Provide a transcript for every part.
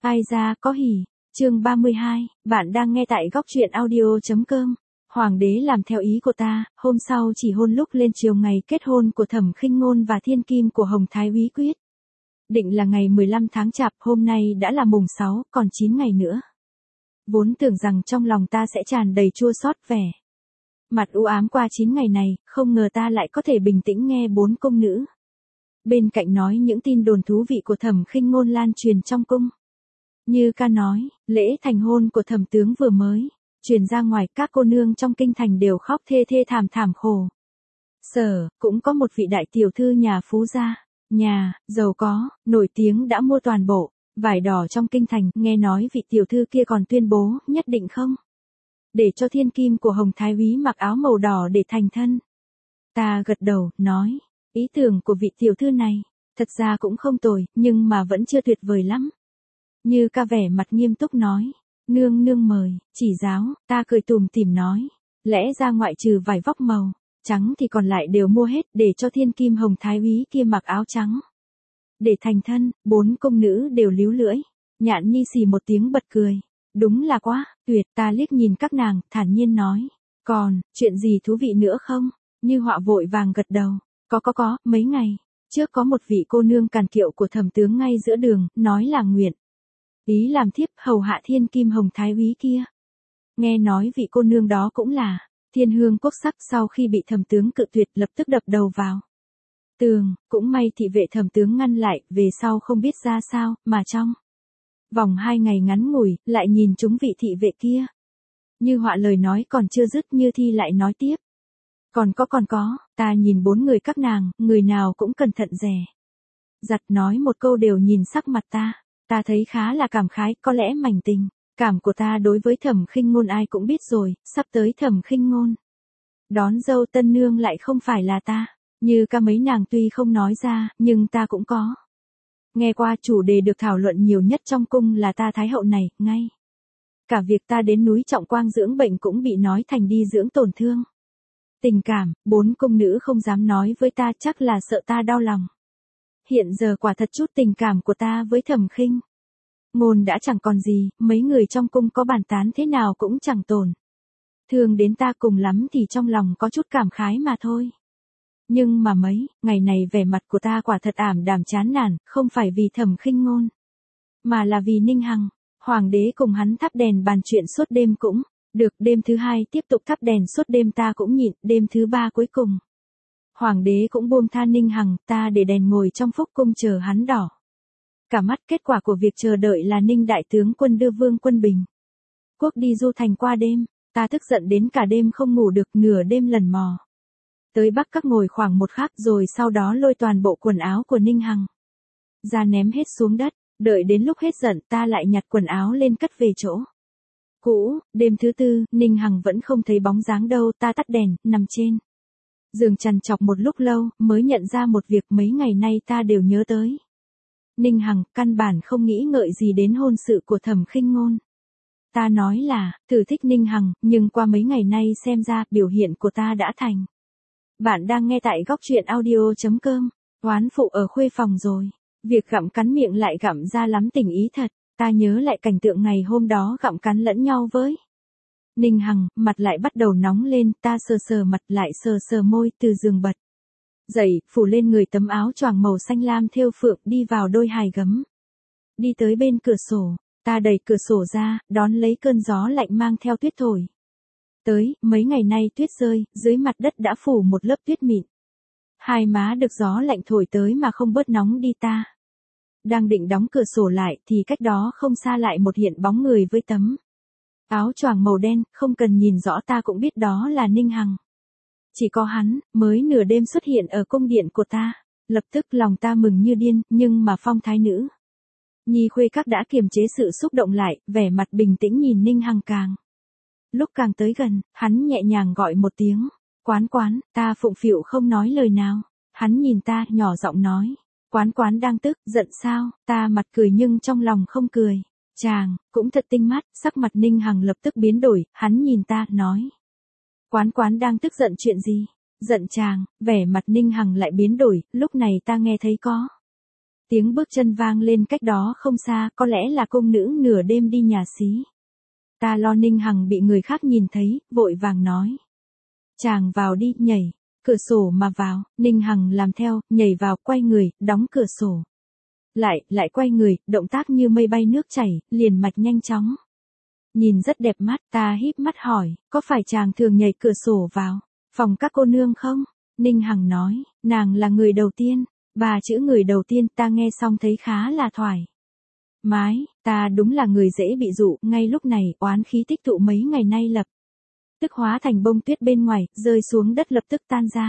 Ai ra có hỉ, chương 32, bạn đang nghe tại góc truyện audio.com. Hoàng đế làm theo ý của ta, hôm sau chỉ hôn lúc lên chiều ngày kết hôn của Thẩm Khinh Ngôn và thiên kim của Hồng Thái Úy quyết. Định là ngày 15 tháng Chạp, hôm nay đã là mùng 6, còn 9 ngày nữa. Vốn tưởng rằng trong lòng ta sẽ tràn đầy chua xót vẻ mặt u ám qua 9 ngày này, không ngờ ta lại có thể bình tĩnh nghe 4 cung nữ bên cạnh nói những tin đồn thú vị của Thẩm Khinh Ngôn lan truyền trong cung. Như ca nói, lễ thành hôn của thẩm tướng vừa mới truyền ra ngoài, các cô nương trong kinh thành đều khóc thê thê thảm thảm khổ sở. Cũng có một vị đại tiểu thư nhà phú gia, nhà giàu có, nổi tiếng đã mua toàn bộ vải đỏ trong kinh thành. Nghe nói vị tiểu thư kia còn tuyên bố nhất định không để cho thiên kim của Hồng Thái Úy mặc áo màu đỏ để thành thân. Ta gật đầu, nói, ý tưởng của vị tiểu thư này thật ra cũng không tồi, nhưng mà vẫn chưa tuyệt vời lắm. Như ca vẻ mặt nghiêm túc nói, nương nương mời, chỉ giáo. Ta cười tủm tỉm nói, lẽ ra ngoại trừ vải vóc màu trắng thì còn lại đều mua hết để cho thiên kim Hồng Thái Úy kia mặc áo trắng để thành thân. 4 cung nữ đều líu lưỡi. Nhạn Nhi xì một tiếng bật cười, đúng là quá tuyệt. Ta liếc nhìn các nàng, thản nhiên nói, còn chuyện gì thú vị nữa không? Như Họa vội vàng gật đầu, có, mấy ngày trước có một vị cô nương càn kiệu của thẩm tướng ngay giữa đường, nói là nguyện ý làm thiếp hầu hạ thiên kim Hồng Thái Úy kia. Nghe nói vị cô nương đó cũng là thiên hương quốc sắc, sau khi bị thẩm tướng cự tuyệt lập tức đập đầu vào tường. Cũng may thị vệ thẩm tướng ngăn lại, về sau không biết ra sao, mà trong vòng 2 ngày ngắn ngủi, lại nhìn trúng vị thị vệ kia. Như Họa lời nói còn chưa dứt, Như Thi lại nói tiếp. Còn có, ta nhìn 4 người các nàng, người nào cũng cẩn thận dè dặt nói một câu đều nhìn sắc mặt ta. Ta thấy khá là cảm khái, có lẽ mảnh tình cảm của ta đối với Thẩm Khinh Ngôn ai cũng biết rồi, sắp tới Thẩm Khinh Ngôn đón dâu tân nương lại không phải là ta. Như ca mấy nàng tuy không nói ra, nhưng ta cũng có nghe qua. Chủ đề được thảo luận nhiều nhất trong cung là ta thái hậu này, ngay cả việc ta đến núi Trọng Quang dưỡng bệnh cũng bị nói thành đi dưỡng tổn thương tình cảm. 4 cung nữ không dám nói với ta, chắc là sợ ta đau lòng. Hiện giờ quả thật chút tình cảm của ta với Thẩm Khinh Ngôn đã chẳng còn gì, mấy người trong cung có bàn tán thế nào cũng chẳng tổn thương đến ta, cùng lắm thì trong lòng có chút cảm khái mà thôi. Nhưng mà mấy ngày này vẻ mặt của ta quả thật ảm đạm chán nản, không phải vì Thẩm Khinh Ngôn, mà là vì Ninh Hằng. Hoàng đế cùng hắn thắp đèn bàn chuyện suốt đêm cũng được, đêm thứ 2 tiếp tục thắp đèn suốt đêm ta cũng nhịn, đêm thứ 3 cuối cùng Hoàng đế cũng buông tha Ninh Hằng, ta để đèn ngồi trong phúc cung chờ hắn đỏ cả mắt. Kết quả của việc chờ đợi là Ninh đại tướng quân đưa Vương Quân Bình Quốc đi du thành qua đêm. Ta tức giận đến cả đêm không ngủ được, nửa đêm lần mò tới Bắc Các ngồi khoảng 1 khắc, rồi sau đó lôi toàn bộ quần áo của Ninh Hằng ra ném hết xuống đất. Đợi đến lúc hết giận, ta lại nhặt quần áo lên cất về chỗ cũ. Đêm thứ 4, Ninh Hằng vẫn không thấy bóng dáng đâu. Ta tắt đèn, nằm trên giường trằn trọc một lúc lâu, mới nhận ra một việc mấy ngày nay ta đều nhớ tới Ninh Hằng, căn bản không nghĩ ngợi gì đến hôn sự của Thẩm Khinh Ngôn. Ta nói là thử thích Ninh Hằng, nhưng qua mấy ngày nay xem ra biểu hiện của ta đã thành. Bạn đang nghe tại góc truyện audio.com. Oán phụ ở khuê phòng rồi. Việc gặm cắn miệng lại gặm ra lắm tình ý thật. Ta nhớ lại cảnh tượng ngày hôm đó gặm cắn lẫn nhau với Ninh Hằng, mặt lại bắt đầu nóng lên. Ta sờ sờ mặt lại sờ môi, từ giường bật dậy, phủ lên người tấm áo choàng màu xanh lam thêu phượng, đi vào đôi hài gấm. Đi tới bên cửa sổ, ta đẩy cửa sổ ra, đón lấy cơn gió lạnh mang theo tuyết thổi tới. Mấy ngày nay tuyết rơi, dưới mặt đất đã phủ một lớp tuyết mịn. Hai má được gió lạnh thổi tới mà không bớt nóng đi. Ta đang định đóng cửa sổ lại, thì cách đó không xa lại một hiện bóng người với tấm áo choàng màu đen, không cần nhìn rõ ta cũng biết đó là Ninh Hằng. Chỉ có hắn mới nửa đêm xuất hiện ở cung điện của ta. Lập tức lòng ta mừng như điên, nhưng mà phong thái nữ Nhi Khuê Các đã kiềm chế sự xúc động lại, vẻ mặt bình tĩnh nhìn Ninh Hằng càng lúc càng tới gần. Hắn nhẹ nhàng gọi một tiếng, Quán Quán. Ta phụng phịu không nói lời nào. Hắn nhìn ta, nhỏ giọng nói, Quán Quán đang tức giận sao? Ta mặt cười nhưng trong lòng không cười. Chàng cũng thật tinh mắt. Sắc mặt Ninh Hằng lập tức biến đổi, hắn nhìn ta, nói, Quán Quán đang tức giận chuyện gì? Giận chàng. Vẻ mặt Ninh Hằng lại biến đổi. Lúc này ta nghe thấy có Tiếng bước chân vang lên cách đó không xa, có lẽ là công nữ nửa đêm đi nhà xí. Ta lo Ninh Hằng bị người khác nhìn thấy, vội vàng nói. Chàng vào đi, nhảy, cửa sổ mà vào. Ninh Hằng làm theo, nhảy vào, quay người, đóng cửa sổ. Lại quay người, động tác như mây bay nước chảy, liền mạch nhanh chóng. Nhìn rất đẹp mắt, ta híp mắt hỏi, có phải chàng thường nhảy cửa sổ vào phòng các cô nương không? Ninh Hằng nói, nàng là người đầu tiên. 3 chữ người đầu tiên ta nghe xong thấy khá là thoải mái, ta đúng là người dễ bị dụ, ngay lúc này oán khí tích tụ mấy ngày nay lập tức hóa thành bông tuyết bên ngoài, rơi xuống đất lập tức tan ra.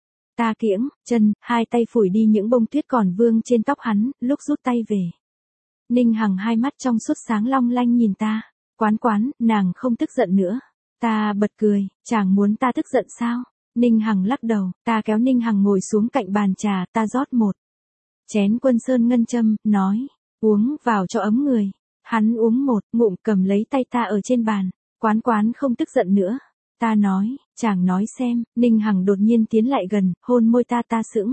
Ta kiễng chân, 2 tay phủi đi những bông tuyết còn vương trên tóc hắn, lúc rút tay về. Ninh Hằng hai mắt trong suốt sáng long lanh nhìn ta, Quán, nàng không tức giận nữa. Ta bật cười, chàng muốn ta tức giận sao? Ninh Hằng lắc đầu, ta kéo Ninh Hằng ngồi xuống cạnh bàn trà, ta rót một chén Quân Sơn ngân châm, nói, uống vào cho ấm người. Hắn uống một ngụm cầm lấy tay ta ở trên bàn, Quán không tức giận nữa. Ta nói, chàng nói xem. Ninh Hằng đột nhiên tiến lại gần, hôn môi ta sững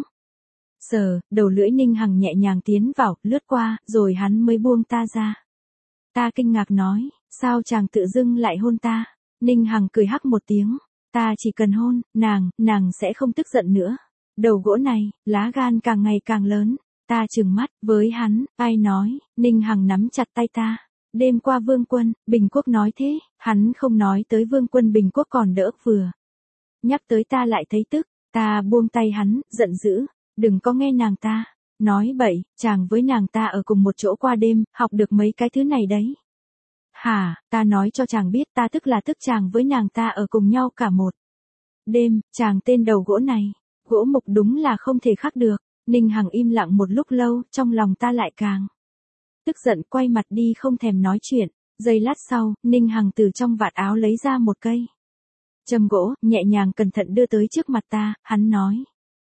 sờ, đầu lưỡi Ninh Hằng nhẹ nhàng tiến vào, lướt qua, rồi hắn mới buông ta ra. Ta kinh ngạc nói, sao chàng tự dưng lại hôn ta? Ninh Hằng cười hắc một tiếng, ta chỉ cần hôn, nàng sẽ không tức giận nữa. Đầu gỗ này, lá gan càng ngày càng lớn. Ta trừng mắt, với hắn, ai nói? Ninh Hằng nắm chặt tay ta. Đêm qua Vương Quân, Bình Quốc nói thế, hắn không nói tới Vương Quân Bình Quốc còn đỡ, vừa nhắc tới ta lại thấy tức. Ta buông tay hắn, giận dữ, đừng có nghe nàng ta nói bậy, chàng với nàng ta ở cùng một chỗ qua đêm, học được mấy cái thứ này đấy. Hả, ta nói cho chàng biết, ta tức chàng với nàng ta ở cùng nhau cả một đêm. Chàng tên đầu gỗ này, gỗ mục đúng là không thể khác được. Ninh Hằng im lặng một lúc lâu, trong lòng ta lại càng tức giận, quay mặt đi không thèm nói chuyện. Giây lát sau, Ninh Hằng từ trong vạt áo lấy ra một cây châm gỗ, nhẹ nhàng cẩn thận đưa tới trước mặt ta, hắn nói.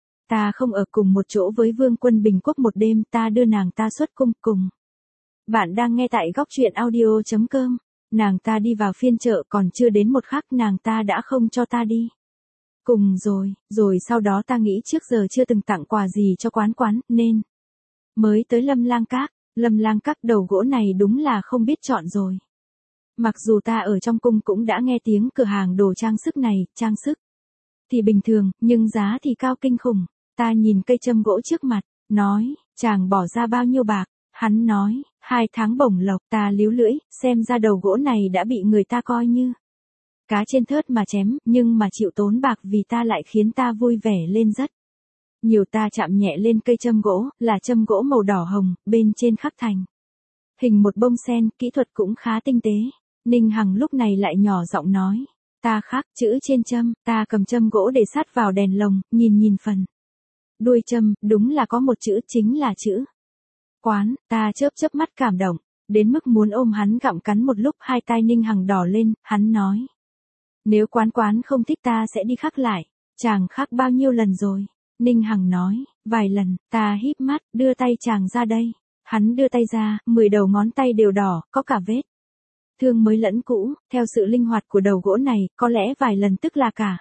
Ta không ở cùng một chỗ với Vương Quân Bình Quốc một đêm, ta đưa nàng ta xuất cung cùng. Bạn đang nghe tại góc truyện audio.com. Nàng ta đi vào phiên chợ còn chưa đến một khắc nàng ta đã không cho ta đi. Cùng rồi sau đó ta nghĩ trước giờ chưa từng tặng quà gì cho Quán, nên mới tới Lâm Lang Các. Lâm Lang Các đầu gỗ này đúng là không biết chọn rồi. Mặc dù ta ở trong cung cũng đã nghe tiếng cửa hàng đồ trang sức này, trang sức thì bình thường, nhưng giá thì cao kinh khủng. Ta nhìn cây châm gỗ trước mặt, nói, chàng bỏ ra bao nhiêu bạc? Hắn nói, 2 tháng bổng lộc. Ta líu lưỡi, xem ra đầu gỗ này đã bị người ta coi như cá trên thớt mà chém, nhưng mà chịu tốn bạc vì ta lại khiến ta vui vẻ lên rất nhiều. Ta chạm nhẹ lên cây châm gỗ, là châm gỗ màu đỏ hồng, bên trên khắc thành hình một bông sen, kỹ thuật cũng khá tinh tế. Ninh Hằng lúc này lại nhỏ giọng nói, ta khắc chữ trên châm. Ta cầm châm gỗ để sát vào đèn lồng, nhìn phần đuôi châm, đúng là có một chữ, chính là chữ Quán. Ta chớp mắt cảm động, đến mức muốn ôm hắn gặm cắn một lúc. Hai tai Ninh Hằng đỏ lên, hắn nói, nếu Quán không thích ta sẽ đi khắc lại. Chàng khắc bao nhiêu lần rồi? Ninh Hằng nói, vài lần. Ta híp mắt, đưa tay chàng ra đây. Hắn đưa tay ra, 10 đầu ngón tay đều đỏ, có cả vết thương mới lẫn cũ. Theo sự linh hoạt của đầu gỗ này, có lẽ vài lần tức là cả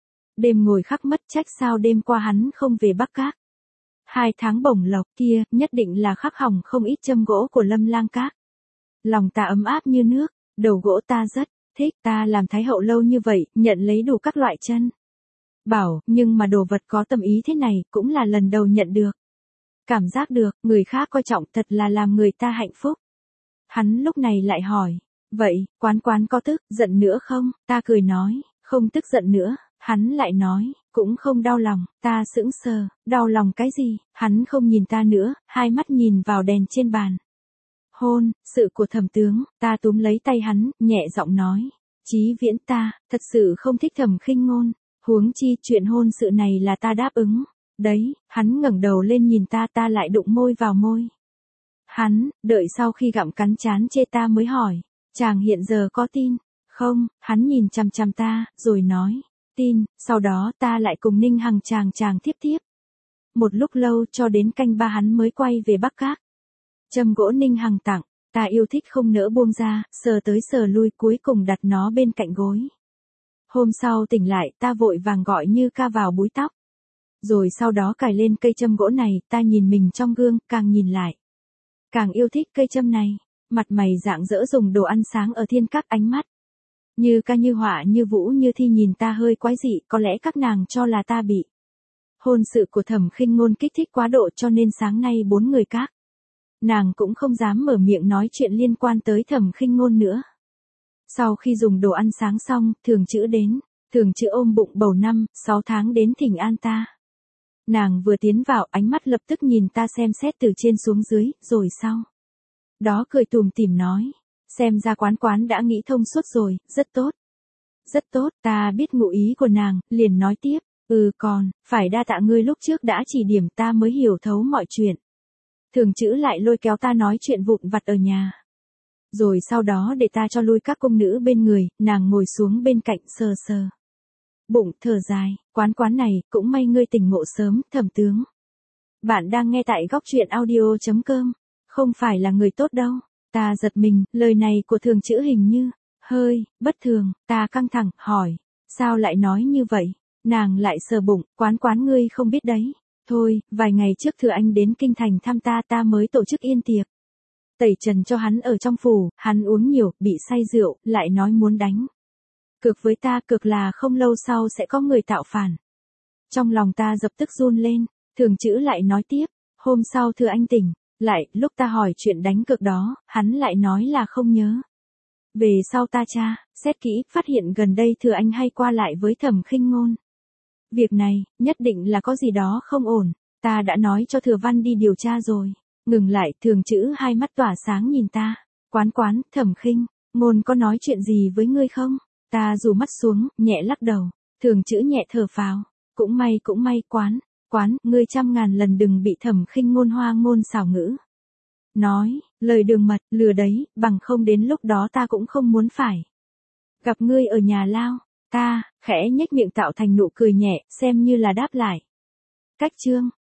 đêm ngồi khắc mất, trách sao đêm qua hắn không về Bắc Các. 2 tháng bổng lộc kia, nhất định là khắc hỏng không ít châm gỗ của Lâm Lang Các. Lòng ta ấm áp như nước, đầu gỗ ta rất thích. Ta làm thái hậu lâu như vậy, nhận lấy đủ các loại chân bảo, nhưng mà đồ vật có tâm ý thế này, cũng là lần đầu nhận được. Cảm giác được, người khác coi trọng thật là làm người ta hạnh phúc. Hắn lúc này lại hỏi, vậy, Quán có tức giận nữa không? Ta cười nói, không tức giận nữa. Hắn lại nói, cũng không đau lòng. Ta sững sờ, đau lòng cái gì? Hắn không nhìn ta nữa, hai mắt nhìn vào đèn trên bàn. Hôn, sự của Thẩm tướng. Ta túm lấy tay hắn, nhẹ giọng nói, Chí Viễn, ta thật sự không thích Thẩm Khinh Ngôn, huống chi chuyện hôn sự này là ta đáp ứng. Đấy, hắn ngẩng đầu lên nhìn ta, ta lại đụng môi vào môi hắn, đợi sau khi gặm cắn chán chê ta mới hỏi, chàng hiện giờ có tin không? Hắn nhìn chằm chằm ta, rồi nói, tin. Sau đó ta lại cùng Ninh Hằng chàng tiếp. Một lúc lâu cho đến canh 3 hắn mới quay về Bắc Các. Châm gỗ Ninh Hằng tặng, ta yêu thích không nỡ buông ra, sờ tới sờ lui cuối cùng đặt nó bên cạnh gối. Hôm sau tỉnh lại, ta vội vàng gọi Như Ca vào búi tóc Rồi sau đó cài lên cây châm gỗ này, ta nhìn mình trong gương, càng nhìn lại. Càng yêu thích cây châm này, mặt mày rạng rỡ dùng đồ ăn sáng ở thiên các ánh mắt. Như ca như họa như vũ như thi nhìn ta hơi quái dị, có lẽ các nàng cho là ta bị. Hôn sự của Thẩm Khinh Ngôn kích thích quá độ cho nên sáng nay 4 người các. Nàng cũng không dám mở miệng nói chuyện liên quan tới Thẩm Khinh Ngôn nữa. Sau khi dùng đồ ăn sáng xong, Thường Chữ đến, Thường Chữ ôm bụng bầu 5-6 tháng đến thỉnh an ta. Nàng vừa tiến vào ánh mắt lập tức nhìn ta xem xét từ trên xuống dưới, rồi sau. Đó cười tủm tỉm nói, xem ra quán đã nghĩ thông suốt rồi, rất tốt. Rất tốt, ta biết ngụ ý của nàng, liền nói tiếp, còn, phải đa tạ ngươi lúc trước đã chỉ điểm ta mới hiểu thấu mọi chuyện. Thường Chữ lại lôi kéo ta nói chuyện vụn vặt ở nhà. Rồi sau đó để ta cho lui các công nữ bên người, nàng ngồi xuống bên cạnh sờ sờ. Bụng thở dài, quán này, cũng may ngươi tỉnh ngộ sớm, Thẩm tướng. Bạn đang nghe tại góc truyện audio.com, không phải là người tốt đâu. Ta giật mình, lời này của Thường Chữ hình như, hơi, bất thường, ta căng thẳng, hỏi, sao lại nói như vậy? Nàng lại sờ bụng, quán ngươi không biết đấy. Thôi, vài ngày trước Thừa Anh đến kinh thành thăm ta mới tổ chức yên tiệc. Tẩy trần cho hắn ở trong phủ, hắn uống nhiều, bị say rượu, lại nói muốn đánh. Cược với ta, cược là không lâu sau sẽ có người tạo phản. Trong lòng ta dập tức run lên, Thường Chữ lại nói tiếp, hôm sau Thừa Anh tỉnh, lại, lúc ta hỏi chuyện đánh cược đó, hắn lại nói là không nhớ. Về sau ta tra, xét kỹ, phát hiện gần đây Thừa Anh hay qua lại với Thẩm Khinh Ngôn. Việc này, nhất định là có gì đó không ổn, ta đã nói cho Thừa Văn đi điều tra rồi. Ngừng lại, Thường Chữ hai mắt tỏa sáng nhìn ta. Quán, Thẩm Khinh Ngôn có nói chuyện gì với ngươi không? Ta rủ mắt xuống, nhẹ lắc đầu. Thường Chữ nhẹ thở phào. Cũng may, quán, ngươi trăm ngàn lần đừng bị Thẩm Khinh Ngôn hoa ngôn xảo ngữ. Nói, lời đường mật, lừa đấy, bằng không đến lúc đó ta cũng không muốn phải. Gặp ngươi ở nhà lao, ta, khẽ nhếch miệng tạo thành nụ cười nhẹ, xem như là đáp lại. Cách chương.